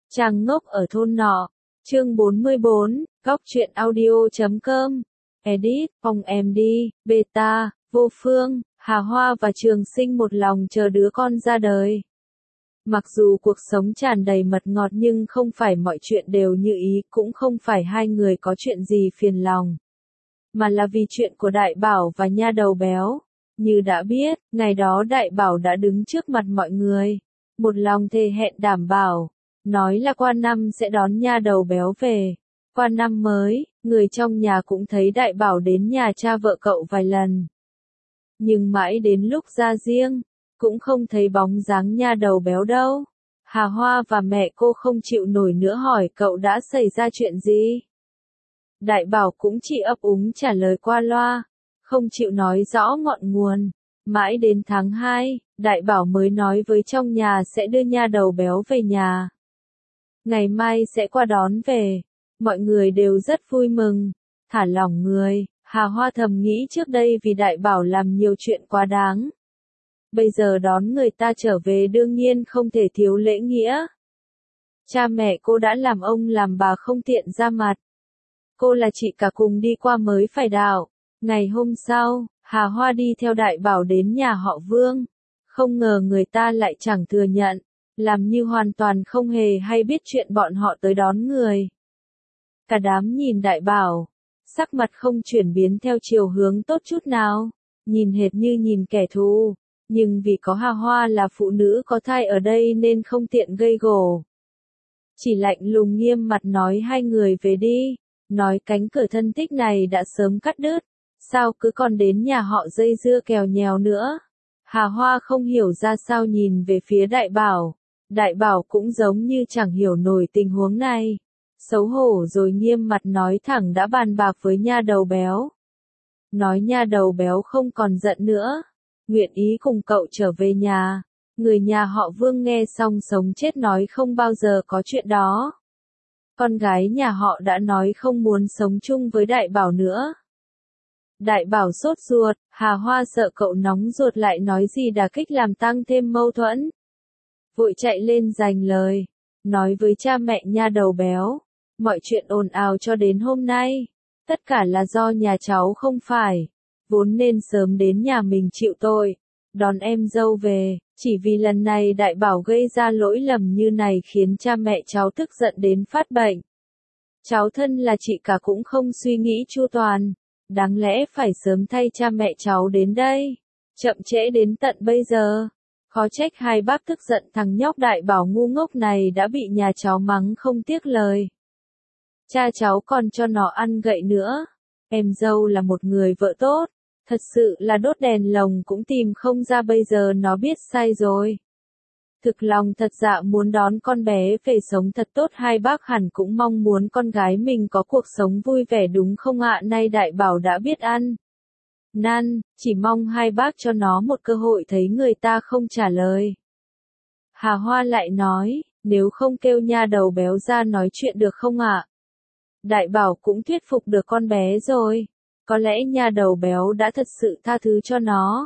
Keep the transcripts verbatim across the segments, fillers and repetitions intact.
Chàng ngốc ở thôn nọ. Chương bốn mươi bốn, Góc truyện audio chấm com. Edit, Phòng em đi, Beta, Vô Phương, Hà Hoa và Trường Sinh một lòng chờ đứa con ra đời. Mặc dù cuộc sống tràn đầy mật ngọt nhưng không phải mọi chuyện đều như ý, cũng không phải hai người có chuyện gì phiền lòng. Mà là vì chuyện của Đại Bảo và nha đầu béo. Như đã biết, ngày đó Đại Bảo đã đứng trước mặt mọi người. Một lòng thề hẹn đảm bảo. Nói là qua năm sẽ đón nha đầu béo về. Qua năm mới, người trong nhà cũng thấy Đại Bảo đến nhà cha vợ cậu vài lần. Nhưng mãi đến lúc ra riêng, cũng không thấy bóng dáng nha đầu béo đâu. Hà Hoa và mẹ cô không chịu nổi nữa hỏi cậu đã xảy ra chuyện gì. Đại Bảo cũng chỉ ấp úng trả lời qua loa, không chịu nói rõ ngọn nguồn. Mãi đến tháng hai, Đại Bảo mới nói với trong nhà sẽ đưa nha đầu béo về nhà. Ngày mai sẽ qua đón về. Mọi người đều rất vui mừng, thả lỏng người. Hà Hoa thầm nghĩ trước đây vì Đại Bảo làm nhiều chuyện quá đáng. Bây giờ đón người ta trở về đương nhiên không thể thiếu lễ nghĩa. Cha mẹ cô đã làm ông làm bà không tiện ra mặt. Cô là chị cả cùng đi qua mới phải đạo. Ngày hôm sau, Hà Hoa đi theo Đại Bảo đến nhà họ Vương. Không ngờ người ta lại chẳng thừa nhận, làm như hoàn toàn không hề hay biết chuyện bọn họ tới đón người. Cả đám nhìn Đại Bảo, sắc mặt không chuyển biến theo chiều hướng tốt chút nào, nhìn hệt như nhìn kẻ thù, nhưng vì có Hà Hoa là phụ nữ có thai ở đây nên không tiện gây gổ. Chỉ lạnh lùng nghiêm mặt nói hai người về đi, nói cánh cửa thân thích này đã sớm cắt đứt, sao cứ còn đến nhà họ dây dưa kèo nhèo nữa. Hà Hoa không hiểu ra sao nhìn về phía Đại Bảo, Đại Bảo cũng giống như chẳng hiểu nổi tình huống này. Xấu hổ rồi nghiêm mặt nói thẳng đã bàn bạc với nha đầu béo. Nói nha đầu béo không còn giận nữa, nguyện ý cùng cậu trở về nhà. Người nhà họ Vương nghe xong sống chết nói không bao giờ có chuyện đó. Con gái nhà họ đã nói không muốn sống chung với Đại Bảo nữa. Đại Bảo sốt ruột, Hà Hoa sợ cậu nóng ruột lại nói gì đả kích làm tăng thêm mâu thuẫn. Vội chạy lên giành lời, nói với cha mẹ nha đầu béo. Mọi chuyện ồn ào cho đến hôm nay, tất cả là do nhà cháu không phải, vốn nên sớm đến nhà mình chịu tội, đón em dâu về, chỉ vì lần này Đại Bảo gây ra lỗi lầm như này khiến cha mẹ cháu tức giận đến phát bệnh. Cháu thân là chị cả cũng không suy nghĩ chu toàn, đáng lẽ phải sớm thay cha mẹ cháu đến đây, chậm trễ đến tận bây giờ. Khó trách hai bác tức giận thằng nhóc Đại Bảo ngu ngốc này đã bị nhà cháu mắng không tiếc lời. Cha cháu còn cho nó ăn gậy nữa. Em dâu là một người vợ tốt, thật sự là đốt đèn lồng cũng tìm không ra bây giờ nó biết sai rồi. Thực lòng thật dạ muốn đón con bé về sống thật tốt, hai bác hẳn cũng mong muốn con gái mình có cuộc sống vui vẻ đúng không ạ? Nay Đại Bảo đã biết ăn năn, chỉ mong hai bác cho nó một cơ hội thấy người ta không trả lời. Hà Hoa lại nói, nếu không kêu nha đầu béo ra nói chuyện được không ạ? Đại Bảo cũng thuyết phục được con bé rồi, có lẽ nha đầu béo đã thật sự tha thứ cho nó.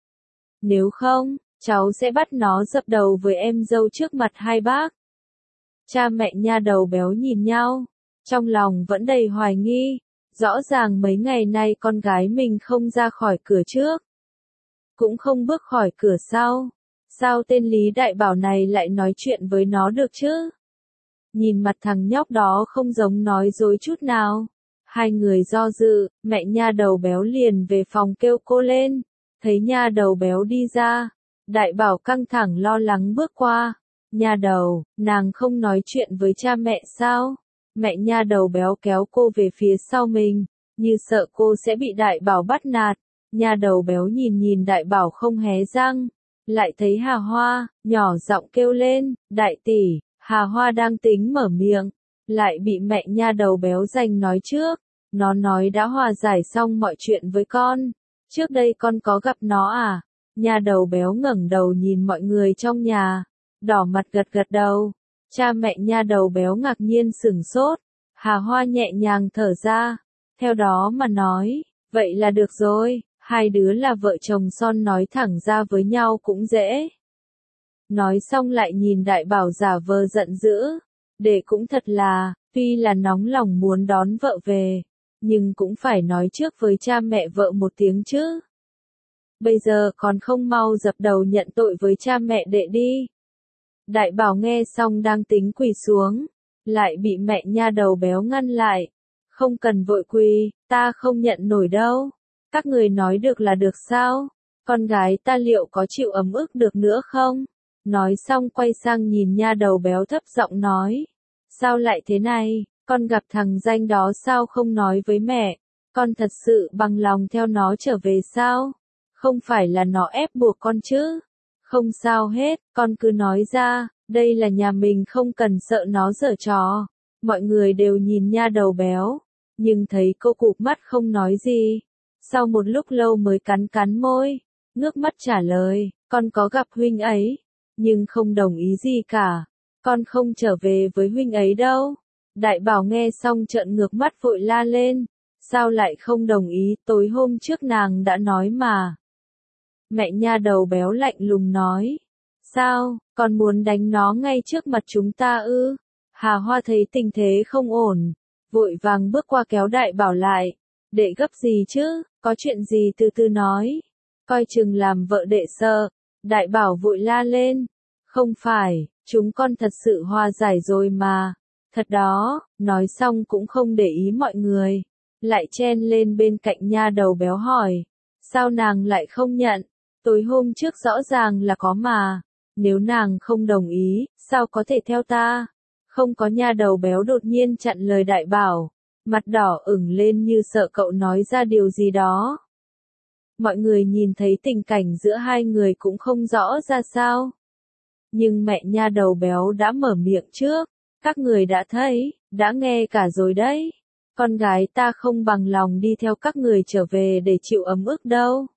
Nếu không, cháu sẽ bắt nó dập đầu với em dâu trước mặt hai bác. Cha mẹ nha đầu béo nhìn nhau, trong lòng vẫn đầy hoài nghi, rõ ràng mấy ngày nay con gái mình không ra khỏi cửa trước, cũng không bước khỏi cửa sau, sao tên Lý Đại Bảo này lại nói chuyện với nó được chứ? Nhìn mặt thằng nhóc đó không giống nói dối chút nào. Hai người do dự, mẹ nha đầu béo liền về phòng kêu cô lên. Thấy nha đầu béo đi ra, Đại Bảo căng thẳng lo lắng bước qua. Nha đầu, nàng không nói chuyện với cha mẹ sao? Mẹ nha đầu béo kéo cô về phía sau mình, như sợ cô sẽ bị Đại Bảo bắt nạt. Nha đầu béo nhìn nhìn Đại Bảo không hé răng, lại thấy Hà Hoa, nhỏ giọng kêu lên, đại tỷ. Hà Hoa đang tính mở miệng, lại bị mẹ nha đầu béo giành nói trước. Nó nói đã hòa giải xong mọi chuyện với con. Trước đây con có gặp nó à? Nha đầu béo ngẩng đầu nhìn mọi người trong nhà, đỏ mặt gật gật đầu. Cha mẹ nha đầu béo ngạc nhiên sửng sốt. Hà Hoa nhẹ nhàng thở ra, theo đó mà nói, vậy là được rồi, hai đứa là vợ chồng son nói thẳng ra với nhau cũng dễ. Nói xong lại nhìn Đại Bảo giả vờ giận dữ, Đệ cũng thật là, tuy là nóng lòng muốn đón vợ về, nhưng cũng phải nói trước với cha mẹ vợ một tiếng chứ. Bây giờ còn không mau dập đầu nhận tội với cha mẹ đệ đi. Đại bảo nghe xong đang tính quỳ xuống, lại bị mẹ nha đầu béo ngăn lại. Không cần vội quỳ, ta không nhận nổi đâu. Các người nói được là được sao? Con gái ta liệu có chịu ấm ức được nữa không? Nói xong quay sang nhìn nha đầu béo thấp giọng nói. Sao lại thế này? Con gặp thằng danh đó sao không nói với mẹ? Con thật sự bằng lòng theo nó trở về sao? Không phải là nó ép buộc con chứ? Không sao hết, con cứ nói ra, đây là nhà mình không cần sợ nó giở trò. Mọi người đều nhìn nha đầu béo, nhưng thấy cô cụp mắt không nói gì. Sau một lúc lâu mới cắn cắn môi, ngước mắt trả lời, con có gặp huynh ấy, nhưng không đồng ý gì cả. Con không trở về với huynh ấy đâu. Đại bảo nghe xong trợn ngược mắt vội la lên. Sao lại không đồng ý, tối hôm trước nàng đã nói mà. Mẹ nha đầu béo lạnh lùng nói. Sao, con muốn đánh nó ngay trước mặt chúng ta ư? Hà Hoa thấy tình thế không ổn, vội vàng bước qua kéo đại bảo lại. Đệ gấp gì chứ, có chuyện gì từ từ nói. Coi chừng làm vợ đệ sợ. Đại bảo vội la lên. Không phải, chúng con thật sự hòa giải rồi mà. Thật đó, nói xong cũng không để ý mọi người. Lại chen lên bên cạnh nha đầu béo hỏi. Sao nàng lại không nhận? Tối hôm trước rõ ràng là có mà. Nếu nàng không đồng ý, sao có thể theo ta? Không có. Nha đầu béo đột nhiên chặn lời đại bảo. Mặt đỏ ửng lên như sợ cậu nói ra điều gì đó. Mọi người nhìn thấy tình cảnh giữa hai người cũng không rõ ra sao. Nhưng mẹ nha đầu béo đã mở miệng trước. Các người đã thấy, đã nghe cả rồi đấy. Con gái ta không bằng lòng đi theo các người trở về để chịu ấm ức đâu.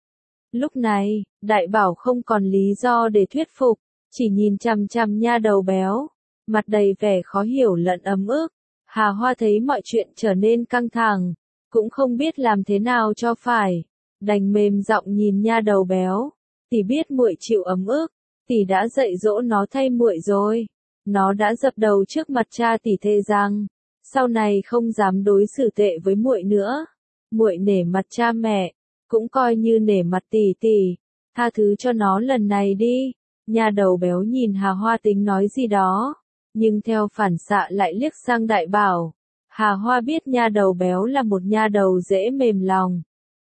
Lúc này, đại bảo không còn lý do để thuyết phục, chỉ nhìn chằm chằm nha đầu béo, mặt đầy vẻ khó hiểu lẫn ấm ức. Hà Hoa thấy mọi chuyện trở nên căng thẳng, cũng không biết làm thế nào cho phải, đành mềm giọng nhìn nha đầu béo, tỷ biết muội chịu ấm ức, tỷ đã dạy dỗ nó thay muội rồi. Nó đã dập đầu trước mặt cha tỷ thề rằng, sau này không dám đối xử tệ với muội nữa. Muội nể mặt cha mẹ, cũng coi như nể mặt tỷ tỷ, tha thứ cho nó lần này đi. Nha đầu béo nhìn Hà Hoa tính nói gì đó, nhưng theo phản xạ lại liếc sang đại bảo. Hà Hoa biết nha đầu béo là một nha đầu dễ mềm lòng,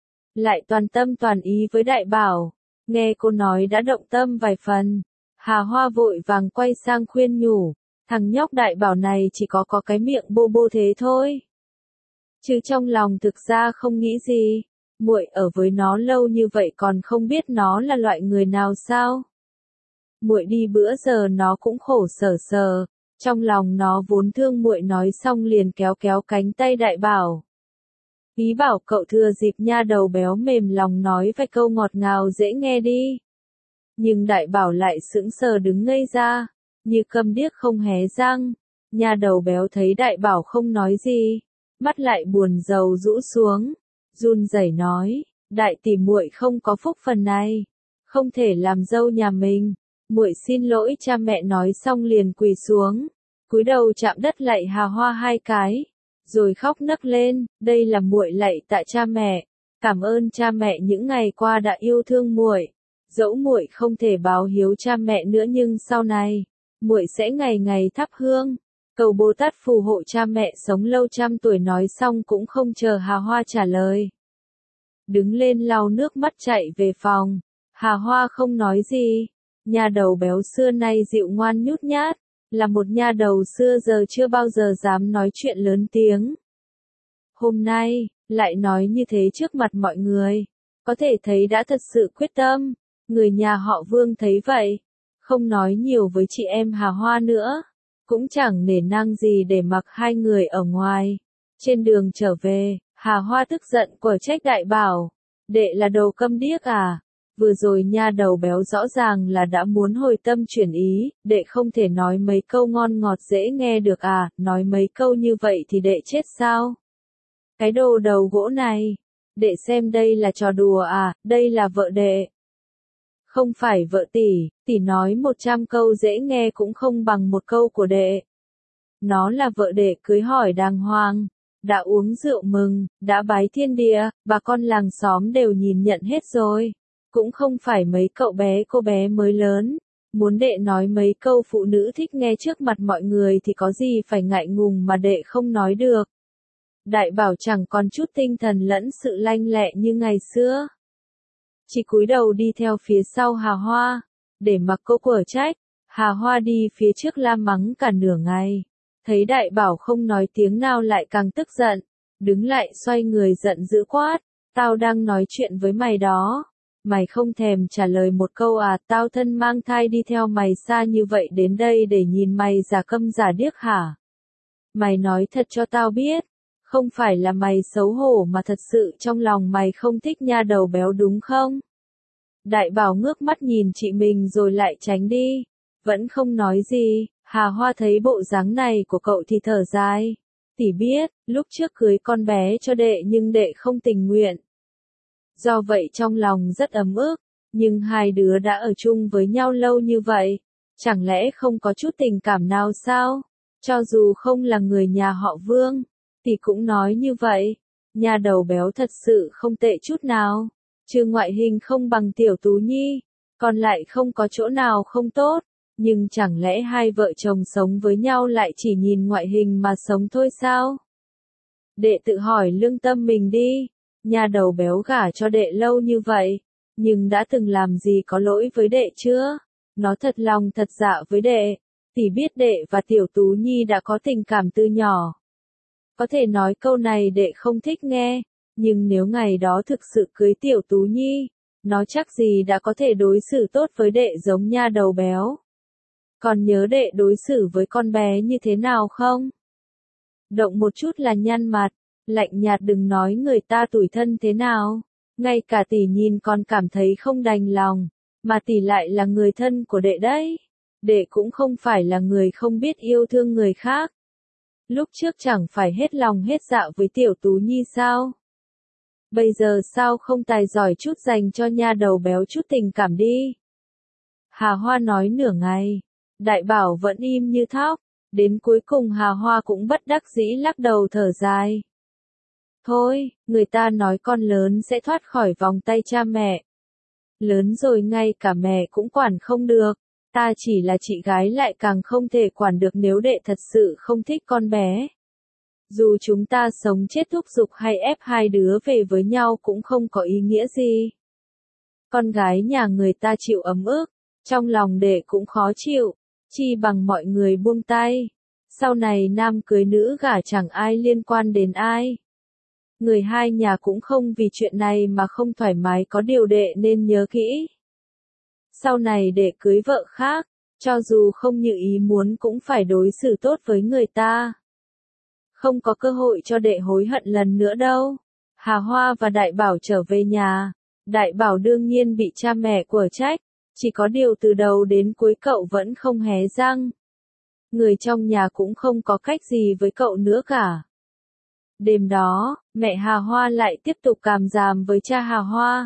lại toàn tâm toàn ý với đại bảo. Nghe cô nói đã động tâm vài phần. Hà Hoa vội vàng quay sang khuyên nhủ, thằng nhóc đại bảo này chỉ có có cái miệng bô bô thế thôi. Chứ trong lòng thực ra không nghĩ gì, muội ở với nó lâu như vậy còn không biết nó là loại người nào sao? Muội đi bữa giờ nó cũng khổ sở sở, trong lòng nó vốn thương muội. Nói xong liền kéo kéo cánh tay đại bảo. Ý bảo cậu thừa dịp nha đầu béo mềm lòng nói vài câu ngọt ngào dễ nghe đi. Nhưng đại bảo lại sững sờ đứng ngây ra, như câm điếc không hé răng. Nha đầu béo thấy đại bảo không nói gì, mắt lại buồn rầu rũ xuống, run rẩy nói, đại tỷ muội không có phúc phần này, không thể làm dâu nhà mình, muội xin lỗi cha mẹ. Nói xong liền quỳ xuống, cúi đầu chạm đất lạy Hà Hoa hai cái, rồi khóc nấc lên, đây là muội lạy tạ cha mẹ, cảm ơn cha mẹ những ngày qua đã yêu thương muội. Dẫu muội không thể báo hiếu cha mẹ nữa nhưng sau này, muội sẽ ngày ngày thắp hương, cầu Bồ Tát phù hộ cha mẹ sống lâu trăm tuổi. Nói xong cũng không chờ Hà Hoa trả lời, đứng lên lau nước mắt chạy về phòng. Hà Hoa không nói gì. Nha đầu béo xưa nay dịu ngoan nhút nhát, là một nha đầu xưa giờ chưa bao giờ dám nói chuyện lớn tiếng. Hôm nay, lại nói như thế trước mặt mọi người, có thể thấy đã thật sự quyết tâm. Người nhà họ Vương thấy vậy, không nói nhiều với chị em Hà Hoa nữa, cũng chẳng nể nang gì để mặc hai người ở ngoài. Trên đường trở về, Hà Hoa tức giận quở trách đại bảo, đệ là đồ câm điếc à? Vừa rồi nha đầu béo rõ ràng là đã muốn hồi tâm chuyển ý, đệ không thể nói mấy câu ngon ngọt dễ nghe được à? Nói mấy câu như vậy thì đệ chết sao? Cái đồ đầu gỗ này, đệ xem đây là trò đùa à? Đây là vợ đệ, không phải vợ tỷ. Tỷ nói một trăm câu dễ nghe cũng không bằng một câu của đệ. Nó là vợ đệ cưới hỏi đàng hoàng, đã uống rượu mừng, đã bái thiên địa, bà con làng xóm đều nhìn nhận hết rồi. Cũng không phải mấy cậu bé cô bé mới lớn. Muốn đệ nói mấy câu phụ nữ thích nghe trước mặt mọi người thì có gì phải ngại ngùng mà đệ không nói được. Đại bảo chẳng còn chút tinh thần lẫn sự lanh lẹ như ngày xưa. Chỉ cúi đầu đi theo phía sau Hà Hoa, để mặc cô quở trách. Hà Hoa đi phía trước la mắng cả nửa ngày. Thấy đại bảo không nói tiếng nào lại càng tức giận. Đứng lại xoay người giận dữ quát. Tao đang nói chuyện với mày đó. Mày không thèm trả lời một câu à, tao thân mang thai đi theo mày xa như vậy đến đây để nhìn mày giả câm giả điếc hả? Mày nói thật cho tao biết, không phải là mày xấu hổ mà thật sự trong lòng mày không thích nha đầu béo đúng không? Đại bảo ngước mắt nhìn chị mình rồi lại tránh đi, vẫn không nói gì. Hà Hoa thấy bộ dáng này của cậu thì thở dài. Tỷ biết, lúc trước cưới con bé cho đệ nhưng đệ không tình nguyện. Do vậy trong lòng rất ấm ức, nhưng hai đứa đã ở chung với nhau lâu như vậy, chẳng lẽ không có chút tình cảm nào sao? Cho dù không là người nhà họ Vương, thì cũng nói như vậy. Nhà đầu béo thật sự không tệ chút nào, trừ ngoại hình không bằng Tiểu Tú Nhi, còn lại không có chỗ nào không tốt. Nhưng chẳng lẽ hai vợ chồng sống với nhau lại chỉ nhìn ngoại hình mà sống thôi sao? Đệ tự hỏi lương tâm mình đi. Nhà đầu béo gả cho đệ lâu như vậy, nhưng đã từng làm gì có lỗi với đệ chưa? Nó thật lòng thật dạ với đệ, tỷ biết đệ và Tiểu Tú Nhi đã có tình cảm từ nhỏ. Có thể nói câu này đệ không thích nghe, nhưng nếu ngày đó thực sự cưới Tiểu Tú Nhi, nó chắc gì đã có thể đối xử tốt với đệ giống nha đầu béo. Còn nhớ đệ đối xử với con bé như thế nào không? Động một chút là nhăn mặt. Lạnh nhạt đừng nói người ta tủi thân thế nào, ngay cả tỷ nhìn còn cảm thấy không đành lòng, mà tỷ lại là người thân của đệ đấy. Đệ cũng không phải là người không biết yêu thương người khác. Lúc trước chẳng phải hết lòng hết dạ với Tiểu Tú Nhi sao? Bây giờ sao không tài giỏi chút dành cho nha đầu béo chút tình cảm đi? Hà Hoa nói nửa ngày, đại bảo vẫn im như thóc, đến cuối cùng Hà Hoa cũng bất đắc dĩ lắc đầu thở dài. Thôi, người ta nói con lớn sẽ thoát khỏi vòng tay cha mẹ. Lớn rồi ngay cả mẹ cũng quản không được. Ta chỉ là chị gái lại càng không thể quản được nếu đệ thật sự không thích con bé. Dù chúng ta sống chết thúc giục hay ép hai đứa về với nhau cũng không có ý nghĩa gì. Con gái nhà người ta chịu ấm ức, trong lòng đệ cũng khó chịu, chi bằng mọi người buông tay. Sau này nam cưới nữ gả chẳng ai liên quan đến ai. Người hai nhà cũng không vì chuyện này mà không thoải mái, có điều đệ nên nhớ kỹ. Sau này đệ cưới vợ khác, cho dù không như ý muốn cũng phải đối xử tốt với người ta. Không có cơ hội cho đệ hối hận lần nữa đâu. Hà Hoa và Đại Bảo trở về nhà. Đại Bảo đương nhiên bị cha mẹ quở trách, chỉ có điều từ đầu đến cuối cậu vẫn không hé răng. Người trong nhà cũng không có cách gì với cậu nữa cả. Đêm đó, mẹ Hà Hoa lại tiếp tục càm ràm với cha Hà Hoa.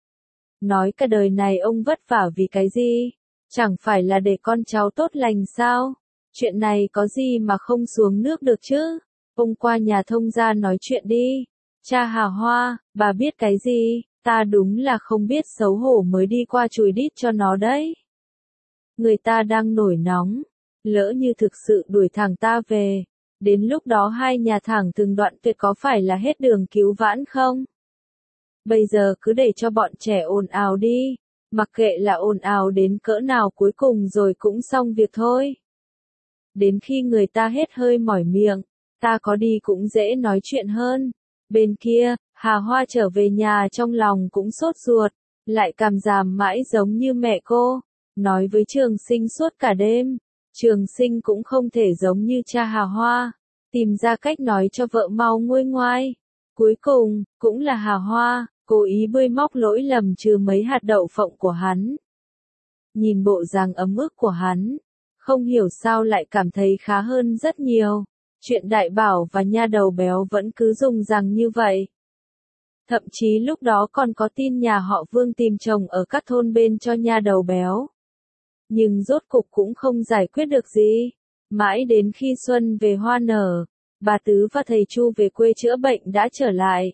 Nói cả đời này ông vất vả vì cái gì? Chẳng phải là để con cháu tốt lành sao? Chuyện này có gì mà không xuống nước được chứ? Ông qua nhà thông gia nói chuyện đi. Cha Hà Hoa, bà biết cái gì? Ta đúng là không biết xấu hổ mới đi qua chùi đít cho nó đấy. Người ta đang nổi nóng. Lỡ như thực sự đuổi thằng ta về. Đến lúc đó hai nhà thẳng từng đoạn tuyệt có phải là hết đường cứu vãn không? Bây giờ cứ để cho bọn trẻ ồn ào đi. Mặc kệ là ồn ào đến cỡ nào cuối cùng rồi cũng xong việc thôi. Đến khi người ta hết hơi mỏi miệng, ta có đi cũng dễ nói chuyện hơn. Bên kia, Hà Hoa trở về nhà trong lòng cũng sốt ruột, lại càm ràm mãi giống như mẹ cô, nói với Trường Sinh suốt cả đêm. Trường Sinh cũng không thể giống như cha Hà Hoa, tìm ra cách nói cho vợ mau nguôi ngoai. Cuối cùng, cũng là Hà Hoa, cố ý bươi móc lỗi lầm trừ mấy hạt đậu phộng của hắn. Nhìn bộ dáng ấm ức của hắn, không hiểu sao lại cảm thấy khá hơn rất nhiều. Chuyện Đại Bảo và nha đầu béo vẫn cứ dùng rằng như vậy. Thậm chí lúc đó còn có tin nhà họ Vương tìm chồng ở các thôn bên cho nha đầu béo. Nhưng rốt cục cũng không giải quyết được gì. Mãi đến khi xuân về hoa nở, bà Tứ và thầy Chu về quê chữa bệnh đã trở lại.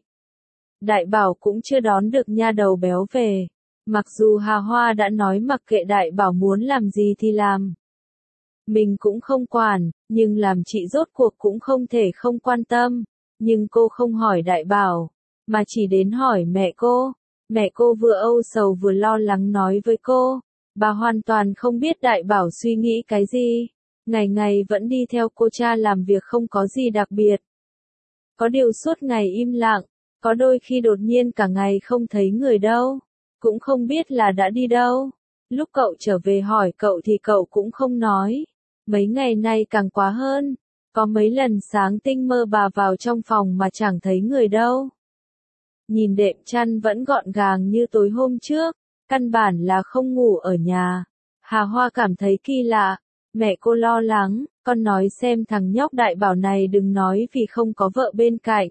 Đại Bảo cũng chưa đón được nha đầu béo về. Mặc dù Hà Hoa đã nói mặc kệ Đại Bảo muốn làm gì thì làm. Mình cũng không quản, nhưng làm chị rốt cuộc cũng không thể không quan tâm. Nhưng cô không hỏi Đại Bảo, mà chỉ đến hỏi mẹ cô. Mẹ cô vừa âu sầu vừa lo lắng nói với cô. Bà hoàn toàn không biết Đại Bảo suy nghĩ cái gì. Ngày ngày vẫn đi theo cô cha làm việc không có gì đặc biệt. Có điều suốt ngày im lặng, có đôi khi đột nhiên cả ngày không thấy người đâu. Cũng không biết là đã đi đâu. Lúc cậu trở về hỏi cậu thì cậu cũng không nói. Mấy ngày nay càng quá hơn. Có mấy lần sáng tinh mơ bà vào trong phòng mà chẳng thấy người đâu. Nhìn đệm chăn vẫn gọn gàng như tối hôm trước. Căn bản là không ngủ ở nhà. Hà Hoa cảm thấy kỳ lạ. Mẹ cô lo lắng. Con nói xem thằng nhóc Đại Bảo này đừng nói vì không có vợ bên cạnh.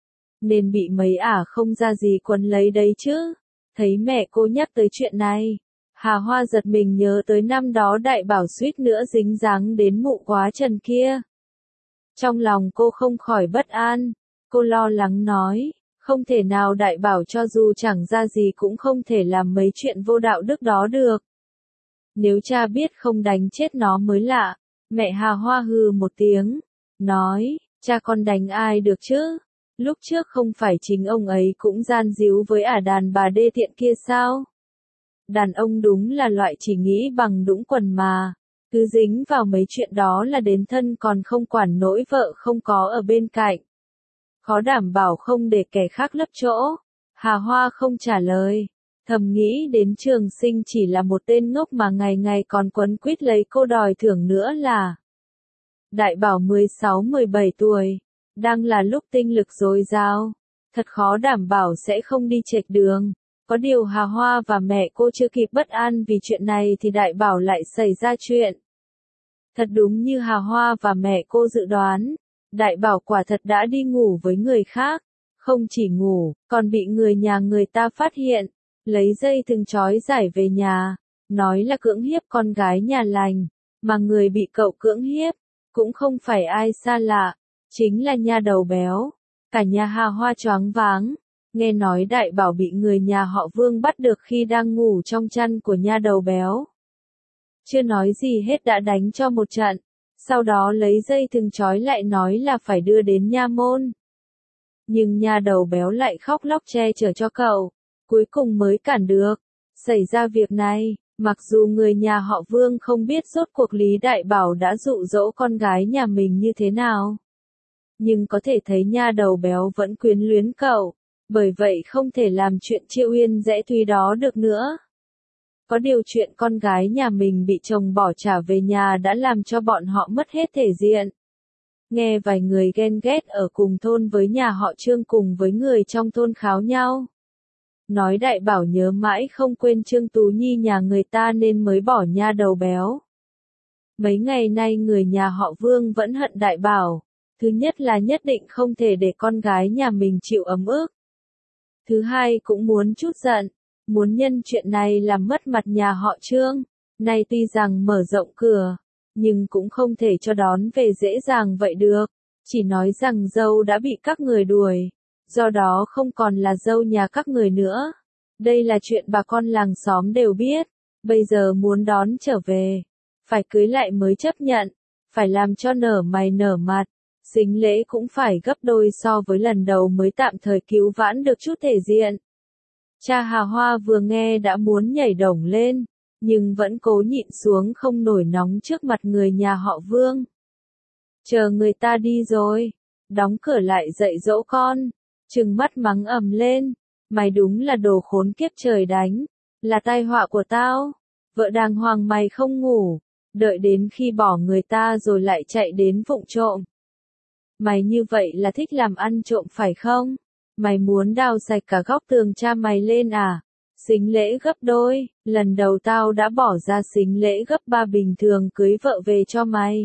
Nên bị mấy ả không ra gì quấn lấy đấy chứ. Thấy mẹ cô nhắc tới chuyện này, Hà Hoa giật mình nhớ tới năm đó Đại Bảo suýt nữa dính dáng đến mụ quá trần kia. Trong lòng cô không khỏi bất an, cô lo lắng nói, không thể nào Đại Bảo cho dù chẳng ra gì cũng không thể làm mấy chuyện vô đạo đức đó được. Nếu cha biết không đánh chết nó mới lạ. Mẹ Hà Hoa hừ một tiếng, nói, cha con đánh ai được chứ? Lúc trước không phải chính ông ấy cũng gian díu với ả đàn bà đê tiện kia sao? Đàn ông đúng là loại chỉ nghĩ bằng đũng quần mà. Cứ dính vào mấy chuyện đó là đến thân còn không quản nỗi vợ không có ở bên cạnh. Khó đảm bảo không để kẻ khác lấp chỗ. Hà Hoa không trả lời. Thầm nghĩ đến Trường Sinh chỉ là một tên ngốc mà ngày ngày còn quấn quýt lấy cô đòi thưởng nữa là. Đại Bảo mười sáu mười bảy tuổi. Đang là lúc tinh lực dồi dào, thật khó đảm bảo sẽ không đi chệch đường. Có điều Hà Hoa và mẹ cô chưa kịp bất an vì chuyện này thì Đại Bảo lại xảy ra chuyện. Thật đúng như Hà Hoa và mẹ cô dự đoán, Đại Bảo quả thật đã đi ngủ với người khác. Không chỉ ngủ, còn bị người nhà người ta phát hiện, lấy dây thừng trói giải về nhà, nói là cưỡng hiếp con gái nhà lành, mà người bị cậu cưỡng hiếp, cũng không phải ai xa lạ. Chính là nha đầu béo. Cả nhà Hà Hoa choáng váng. Nghe nói Đại Bảo bị người nhà họ Vương bắt được khi đang ngủ trong chăn của nha đầu béo. Chưa nói gì hết đã đánh cho một trận. Sau đó lấy dây thừng trói lại nói là phải đưa đến nha môn. Nhưng nha đầu béo lại khóc lóc che chở cho cậu. Cuối cùng mới cản được. Xảy ra việc này, mặc dù người nhà họ Vương không biết rốt cuộc Lý Đại Bảo đã dụ dỗ con gái nhà mình như thế nào. Nhưng có thể thấy nha đầu béo vẫn quyến luyến cậu, bởi vậy không thể làm chuyện chiêu uyên rẽ thùy đó được nữa. Có điều chuyện con gái nhà mình bị chồng bỏ trả về nhà đã làm cho bọn họ mất hết thể diện. Nghe vài người ghen ghét ở cùng thôn với nhà họ Trương cùng với người trong thôn kháo nhau. Nói Đại Bảo nhớ mãi không quên Trương Tú Nhi nhà người ta nên mới bỏ nha đầu béo. Mấy ngày nay người nhà họ Vương vẫn hận Đại Bảo. Thứ nhất là nhất định không thể để con gái nhà mình chịu ấm ức. Thứ hai cũng muốn chút giận, muốn nhân chuyện này làm mất mặt nhà họ Trương. Nay tuy rằng mở rộng cửa, nhưng cũng không thể cho đón về dễ dàng vậy được. Chỉ nói rằng dâu đã bị các người đuổi, do đó không còn là dâu nhà các người nữa. Đây là chuyện bà con làng xóm đều biết. Bây giờ muốn đón trở về, phải cưới lại mới chấp nhận, phải làm cho nở mày nở mặt. Sính lễ cũng phải gấp đôi so với lần đầu mới tạm thời cứu vãn được chút thể diện. Cha Hà Hoa vừa nghe đã muốn nhảy đổng lên, nhưng vẫn cố nhịn xuống không nổi nóng trước mặt người nhà họ Vương. Chờ người ta đi rồi, đóng cửa lại dạy dỗ con, trừng mắt mắng ầm lên, mày đúng là đồ khốn kiếp trời đánh, là tai họa của tao, vợ đàng hoàng mày không ngủ, đợi đến khi bỏ người ta rồi lại chạy đến vụng trộm. Mày như vậy là thích làm ăn trộm phải không? Mày muốn đào sạch cả góc tường cha mày lên à? Sính lễ gấp đôi, lần đầu tao đã bỏ ra sính lễ gấp ba bình thường cưới vợ về cho mày.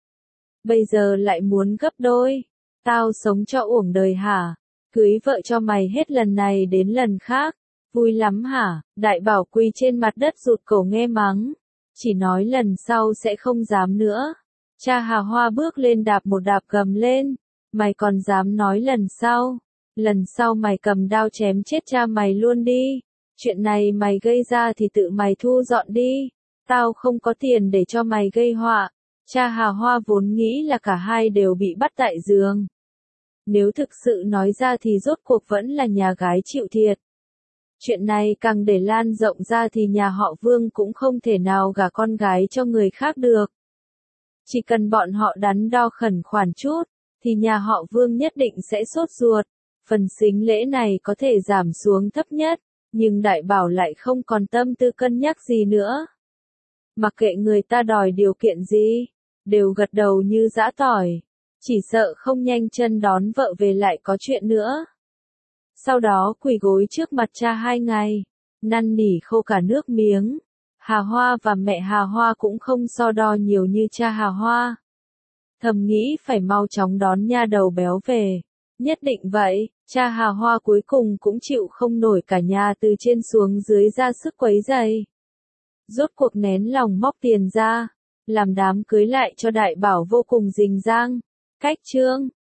Bây giờ lại muốn gấp đôi, tao sống cho uổng đời hả? Cưới vợ cho mày hết lần này đến lần khác, vui lắm hả? Đại Bảo quỳ trên mặt đất rụt cổ nghe mắng, chỉ nói lần sau sẽ không dám nữa. Cha Hà Hoa bước lên đạp một đạp gầm lên. Mày còn dám nói lần sau. Lần sau mày cầm đao chém chết cha mày luôn đi. Chuyện này mày gây ra thì tự mày thu dọn đi. Tao không có tiền để cho mày gây họa. Cha Hà Hoa vốn nghĩ là cả hai đều bị bắt tại giường. Nếu thực sự nói ra thì rốt cuộc vẫn là nhà gái chịu thiệt. Chuyện này càng để lan rộng ra thì nhà họ Vương cũng không thể nào gả con gái cho người khác được. Chỉ cần bọn họ đắn đo khẩn khoản chút, thì nhà họ Vương nhất định sẽ sốt ruột. Phần sính lễ này có thể giảm xuống thấp nhất, nhưng Đại Bảo lại không còn tâm tư cân nhắc gì nữa. Mặc kệ người ta đòi điều kiện gì, đều gật đầu như giã tỏi. Chỉ sợ không nhanh chân đón vợ về lại có chuyện nữa. Sau đó quỳ gối trước mặt cha hai ngày, năn nỉ khô cả nước miếng. Hà Hoa và mẹ Hà Hoa cũng không so đo nhiều như cha Hà Hoa. Thầm nghĩ phải mau chóng đón nha đầu béo về. Nhất định vậy, cha Hà Hoa cuối cùng cũng chịu không nổi cả nhà từ trên xuống dưới ra sức quấy giày. Rốt cuộc nén lòng móc tiền ra, làm đám cưới lại cho Đại Bảo vô cùng rình rang. Cách chương